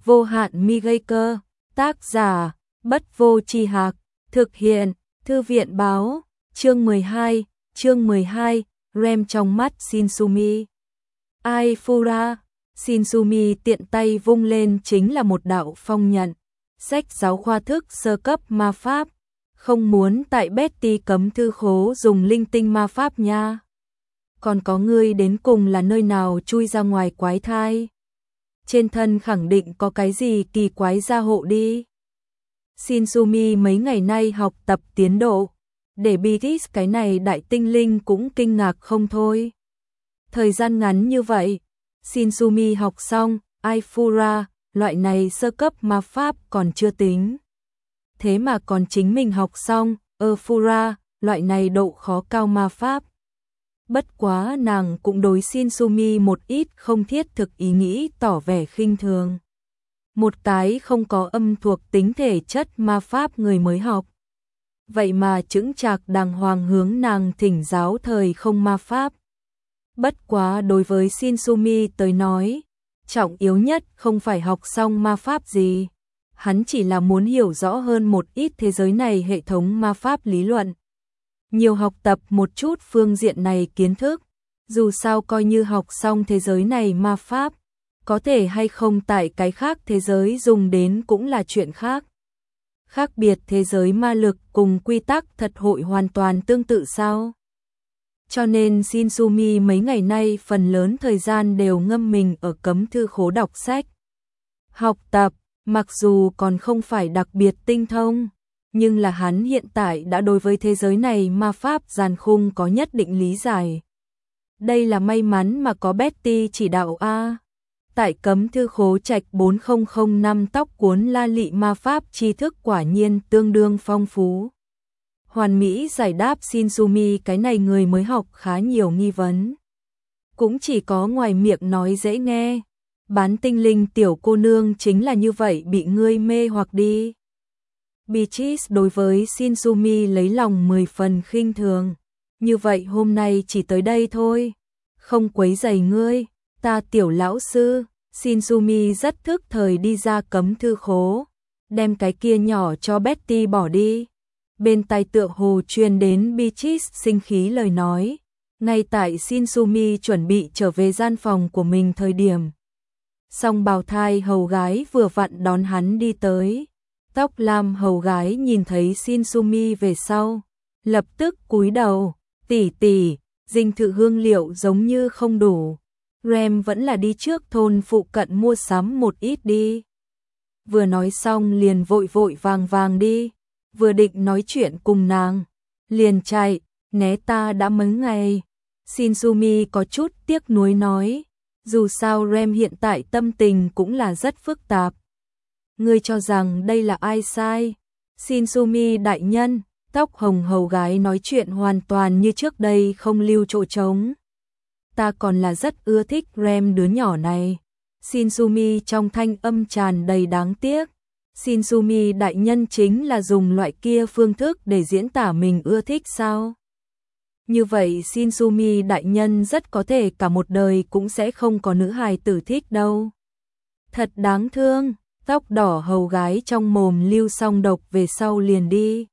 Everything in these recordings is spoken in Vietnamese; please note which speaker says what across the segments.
Speaker 1: vô hạn mi gây cơ, tác giả, Bất Vô Tri Hạc, thực hiện, Thư viện báo, chương 12, Rem trong mắt Shinsumi. Ai Fura, Shinsumi tiện tay vung lên chính là một đạo phong nhận, sách giáo khoa thức sơ cấp ma pháp, không muốn tại Betty cấm thư khố dùng linh tinh ma pháp nha. Còn có ngươi đến cùng là nơi nào chui ra ngoài quái thai? Trên thân khẳng định có cái gì kỳ quái gia hộ đi. Shinsumi mấy ngày nay học tập tiến độ, để Beatrice cái này đại tinh linh cũng kinh ngạc không thôi. Thời gian ngắn như vậy, Shinsumi học xong, Aifura, loại này sơ cấp ma pháp còn chưa tính. Thế mà còn chính mình học xong, Fura, loại này độ khó cao ma pháp. Bất quá nàng cũng đối Shinsumi một ít không thiết thực ý nghĩ tỏ vẻ khinh thường. Một cái không có âm thuộc tính thể chất ma pháp người mới học. Vậy mà chững chạc đàng hoàng hướng nàng thỉnh giáo thời không ma pháp. Bất quá đối với Shinsumi tới nói, trọng yếu nhất không phải học xong ma pháp gì. Hắn chỉ là muốn hiểu rõ hơn một ít thế giới này hệ thống ma pháp lý luận. Nhiều học tập một chút phương diện này kiến thức, dù sao coi như học xong thế giới này ma pháp, có thể hay không tại cái khác thế giới dùng đến cũng là chuyện khác. Khác biệt thế giới ma lực cùng quy tắc thật hội hoàn toàn tương tự sao? Cho nên Shinsumi mấy ngày nay phần lớn thời gian đều ngâm mình ở cấm thư khố đọc sách. Học tập, mặc dù còn không phải đặc biệt tinh thông, nhưng là hắn hiện tại đã đối với thế giới này ma pháp giàn khung có nhất định lý giải. Đây là may mắn mà có Betty chỉ đạo a. Tại cấm thư khố trạch 4005 tóc cuốn la lị ma pháp tri thức quả nhiên tương đương phong phú. Hoàn mỹ giải đáp Shinsumi cái này người mới học khá nhiều nghi vấn. Cũng chỉ có ngoài miệng nói dễ nghe, bán tinh linh tiểu cô nương chính là như vậy bị ngươi mê hoặc đi. Beatrice đối với Shinsumi lấy lòng 10 phần khinh thường. Như vậy hôm nay chỉ tới đây thôi, không quấy rầy ngươi, ta tiểu lão sư. Shinsumi rất thức thời đi ra cấm thư khố, đem cái kia nhỏ cho Betty bỏ đi. Bên tai tựa hồ truyền đến Beatrice sinh khí lời nói. Ngay tại Shinsumi chuẩn bị trở về gian phòng của mình thời điểm, song bào thai hầu gái vừa vặn đón hắn đi tới. Tóc lam hầu gái nhìn thấy Shinsumi về sau, lập tức cúi đầu, tỷ tỷ, dinh thự hương liệu giống như không đủ. Rem vẫn là đi trước thôn phụ cận mua sắm một ít đi. Vừa nói xong liền vội vội vàng đi, vừa định nói chuyện cùng nàng, liền chạy, né ta đã mấy ngày. Shinsumi có chút tiếc nuối nói, dù sao Rem hiện tại tâm tình cũng là rất phức tạp. Ngươi cho rằng đây là ai sai? Shinsumi đại nhân, tóc hồng hầu gái nói chuyện hoàn toàn như trước đây không lưu chỗ trống. Ta còn là rất ưa thích Rem đứa nhỏ này. Shinsumi trong thanh âm tràn đầy đáng tiếc. Shinsumi đại nhân chính là dùng loại kia phương thức để diễn tả mình ưa thích sao? Như vậy Shinsumi đại nhân rất có thể cả một đời cũng sẽ không có nữ hài tử thích đâu. Thật đáng thương, tóc đỏ hầu gái trong mồm lưu xong độc về sau liền đi.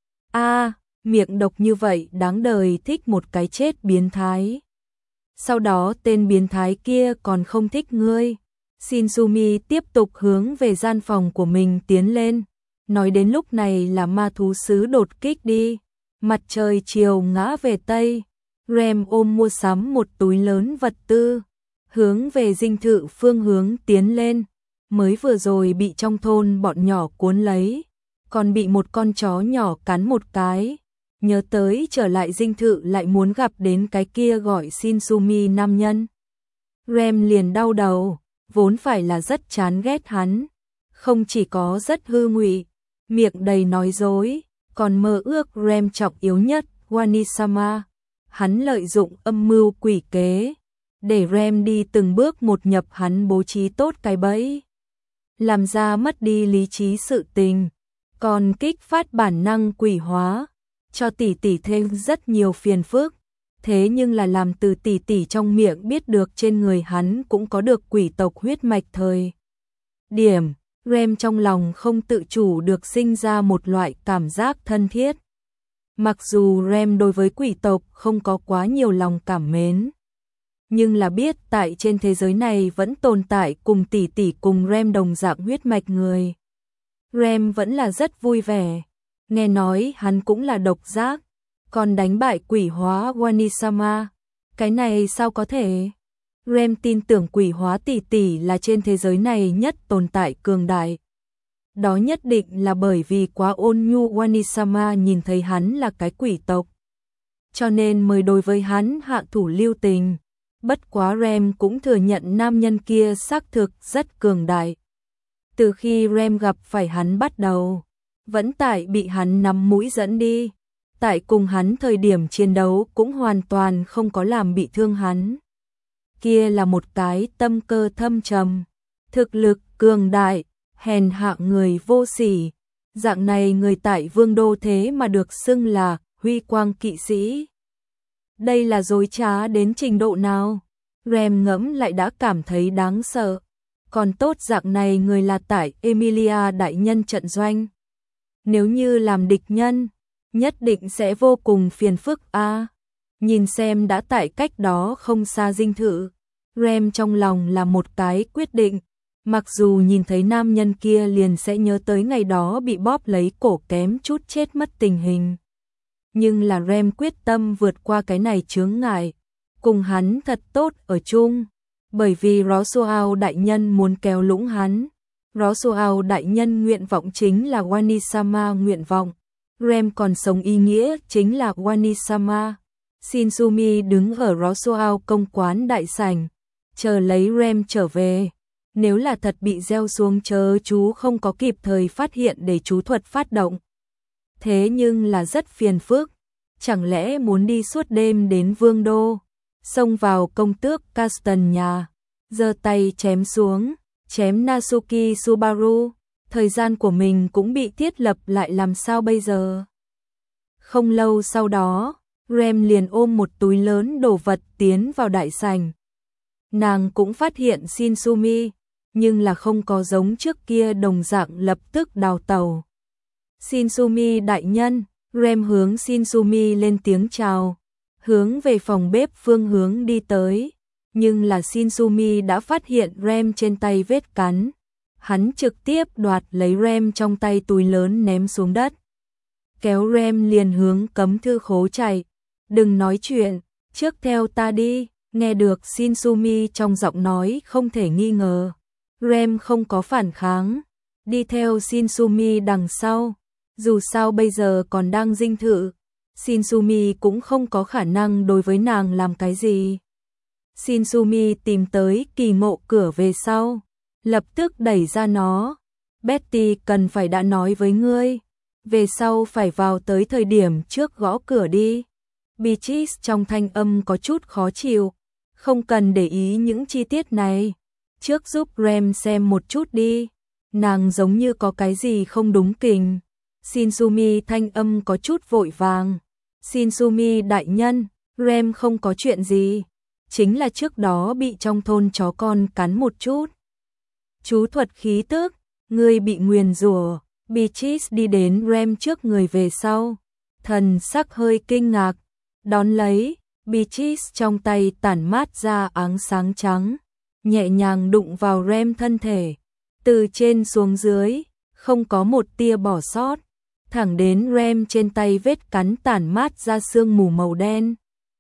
Speaker 1: Miệng độc như vậy đáng đời thích một cái chết biến thái. Sau đó tên biến thái kia còn không thích ngươi. Shinsumi tiếp tục hướng về gian phòng của mình tiến lên. Nói đến lúc này là ma thú sứ đột kích đi. Mặt trời chiều ngã về Tây. Rem ôm mua sắm một túi lớn vật tư, hướng về dinh thự phương hướng tiến lên. Mới vừa rồi bị trong thôn bọn nhỏ cuốn lấy, còn bị một con chó nhỏ cắn một cái. Nhớ tới trở lại dinh thự lại muốn gặp đến cái kia gọi Shinsumi nam nhân. Rem liền đau đầu, vốn phải là rất chán ghét hắn. Không chỉ có rất hư ngụy, miệng đầy nói dối, còn mơ ước Rem trọng yếu nhất, Wanisama. Hắn lợi dụng âm mưu quỷ kế, để Rem đi từng bước một nhập hắn bố trí tốt cái bẫy. Làm ra mất đi lý trí sự tình, còn kích phát bản năng quỷ hóa, cho tỷ tỷ thêm rất nhiều phiền phức. Thế nhưng là làm từ tỷ tỷ trong miệng biết được trên người hắn cũng có được quỷ tộc huyết mạch thời điểm, Rem trong lòng không tự chủ được sinh ra một loại cảm giác thân thiết. Mặc dù Rem đối với quỷ tộc không có quá nhiều lòng cảm mến, nhưng là biết tại trên thế giới này vẫn tồn tại cùng tỷ tỷ cùng Rem đồng dạng huyết mạch người. Rem vẫn là rất vui vẻ, nghe nói hắn cũng là độc giác, còn đánh bại quỷ hóa Wanisama. Cái này sao có thể? Rem tin tưởng quỷ hóa tỷ tỷ là trên thế giới này nhất tồn tại cường đại. Đó nhất định là bởi vì quá ôn nhu Wanisama nhìn thấy hắn là cái quỷ tộc, cho nên mới đối với hắn hạ thủ lưu tình. Bất quá Rem cũng thừa nhận nam nhân kia xác thực rất cường đại. Từ khi Rem gặp phải hắn bắt đầu, vẫn tại bị hắn nắm mũi dẫn đi. Tại cùng hắn thời điểm chiến đấu cũng hoàn toàn không có làm bị thương hắn. Kia là một cái tâm cơ thâm trầm, thực lực cường đại, hèn hạ người vô sỉ. Dạng này người tại Vương đô thế mà được xưng là huy quang kỵ sĩ. Đây là dối trá đến trình độ nào? Rem ngẫm lại đã cảm thấy đáng sợ. Còn tốt dạng này người là tại Emilia đại nhân trận doanh. Nếu như làm địch nhân, nhất định sẽ vô cùng phiền phức a. Nhìn xem đã tại cách đó không xa dinh thự, Rem trong lòng là một cái quyết định. Mặc dù nhìn thấy nam nhân kia liền sẽ nhớ tới ngày đó bị bóp lấy cổ kém chút chết mất tình hình. Nhưng là Rem quyết tâm vượt qua cái này chướng ngại, cùng hắn thật tốt ở chung. Bởi vì Roswell đại nhân muốn kéo lũng hắn. Roswell đại nhân nguyện vọng chính là Wanisama nguyện vọng. Rem còn sống ý nghĩa chính là Wanisama. Shinsumi đứng ở Roswell công quán đại sảnh, chờ lấy Rem trở về. Nếu là thật bị gieo xuống chớ chú không có kịp thời phát hiện để chú thuật phát động. Thế nhưng là rất phiền phức. Chẳng lẽ muốn đi suốt đêm đến Vương đô, xông vào công tước Caston nhà, giơ tay chém xuống, chém Natsuki Subaru. Thời gian của mình cũng bị thiết lập lại làm sao bây giờ? Không lâu sau đó, Rem liền ôm một túi lớn đồ vật tiến vào đại sảnh. Nàng cũng phát hiện Shinsumi, nhưng là không có giống trước kia đồng dạng lập tức đào tẩu. Shinsumi đại nhân, Rem hướng Shinsumi lên tiếng chào, hướng về phòng bếp phương hướng đi tới. Nhưng là Shinsumi đã phát hiện Rem trên tay vết cắn. Hắn trực tiếp đoạt lấy Rem trong tay túi lớn ném xuống đất. Kéo Rem liền hướng cấm thư khố chạy. Đừng nói chuyện, trước theo ta đi. Nghe được Shinsumi trong giọng nói không thể nghi ngờ. Rem không có phản kháng, đi theo Shinsumi đằng sau. Dù sao bây giờ còn đang dinh thự, Shinsumi cũng không có khả năng đối với nàng làm cái gì. Shinsumi tìm tới kỳ mộ cửa về sau, lập tức đẩy ra nó. Betty cần phải đã nói với ngươi, về sau phải vào tới thời điểm trước gõ cửa đi. Beatrice trong thanh âm có chút khó chịu, không cần để ý những chi tiết này. Trước giúp Rem xem một chút đi, nàng giống như có cái gì không đúng kình. Shinsumi thanh âm có chút vội vàng. Shinsumi đại nhân, Rem không có chuyện gì, chính là trước đó bị trong thôn chó con cắn một chút. Chú thuật khí tức, ngươi bị nguyền rủa. Beatrice đi đến Rem trước người về sau, thần sắc hơi kinh ngạc, đón lấy, Beatrice trong tay tản mát ra áng sáng trắng, nhẹ nhàng đụng vào Rem thân thể, từ trên xuống dưới, không có một tia bỏ sót, thẳng đến Rem trên tay vết cắn tản mát ra sương mù màu đen.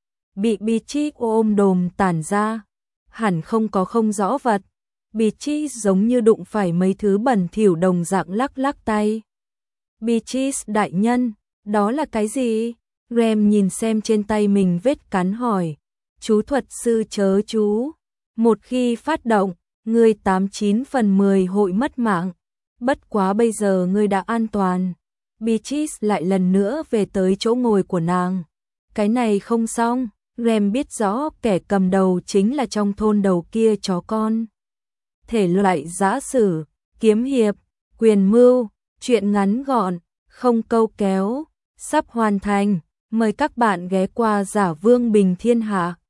Speaker 1: Bị Beatrice ôm đồm tản ra, hẳn không có không rõ vật. Beatrice giống như đụng phải mấy thứ bẩn thỉu đồng dạng lắc lắc tay. Beatrice đại nhân, đó là cái gì? Rem nhìn xem trên tay mình vết cắn hỏi. Chú thuật sư chớ chú. Một khi phát động, ngươi 89 phần 10 hội mất mạng. Bất quá bây giờ ngươi đã an toàn. Beatrice lại lần nữa về tới chỗ ngồi của nàng. Cái này không xong. Rem biết rõ kẻ cầm đầu chính là trong thôn đầu kia chó con. Thể loại giã sử, kiếm hiệp, quyền mưu, chuyện ngắn gọn, không câu kéo, sắp hoàn thành. Mời các bạn ghé qua Giả Vương Bình Thiên Hạ.